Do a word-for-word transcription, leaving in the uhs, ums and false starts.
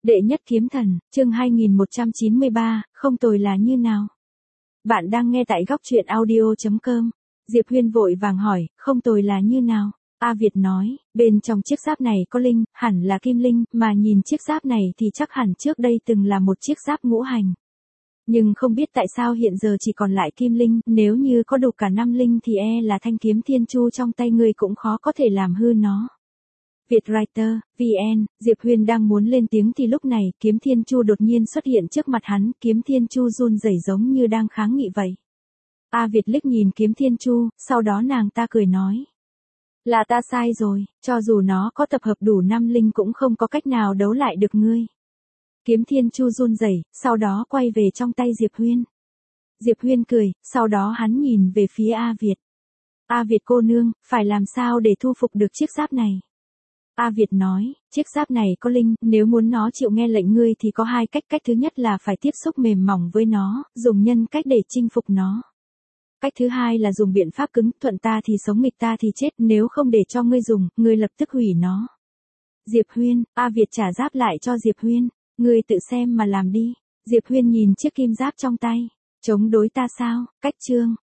Đệ nhất kiếm thần, chương hai nghìn một trăm chín mươi ba, không tồi là như nào? Bạn đang nghe tại góc truyện audio chấm com. Diệp Huyên vội vàng hỏi, không tồi là như nào? A Việt nói, bên trong chiếc giáp này có linh, hẳn là kim linh, mà nhìn chiếc giáp này thì chắc hẳn trước đây từng là một chiếc giáp ngũ hành. Nhưng không biết tại sao hiện giờ chỉ còn lại kim linh, nếu như có đủ cả năm linh thì e là thanh kiếm thiên chu trong tay người cũng khó có thể làm hư nó. Vietwriter, vê en, Diệp Huyên đang muốn lên tiếng thì lúc này, kiếm thiên chu đột nhiên xuất hiện trước mặt hắn, kiếm thiên chu run rẩy giống như đang kháng nghị vậy. A Việt liếc nhìn kiếm thiên chu, sau đó nàng ta cười nói. Là ta sai rồi, cho dù nó có tập hợp đủ năm linh cũng không có cách nào đấu lại được ngươi. Kiếm thiên chu run rẩy, sau đó quay về trong tay Diệp Huyên. Diệp Huyên cười, sau đó hắn nhìn về phía A Việt. A Việt cô nương, phải làm sao để thu phục được chiếc giáp này? A Việt nói, chiếc giáp này có linh, nếu muốn nó chịu nghe lệnh ngươi thì có hai cách. Cách thứ nhất là phải tiếp xúc mềm mỏng với nó, dùng nhân cách để chinh phục nó. Cách thứ hai là dùng biện pháp cứng, thuận ta thì sống nghịch ta thì chết, nếu không để cho ngươi dùng, ngươi lập tức hủy nó. Diệp Huyên, A Việt trả giáp lại cho Diệp Huyên, ngươi tự xem mà làm đi. Diệp Huyên nhìn chiếc kim giáp trong tay, chống đối ta sao? Cách chương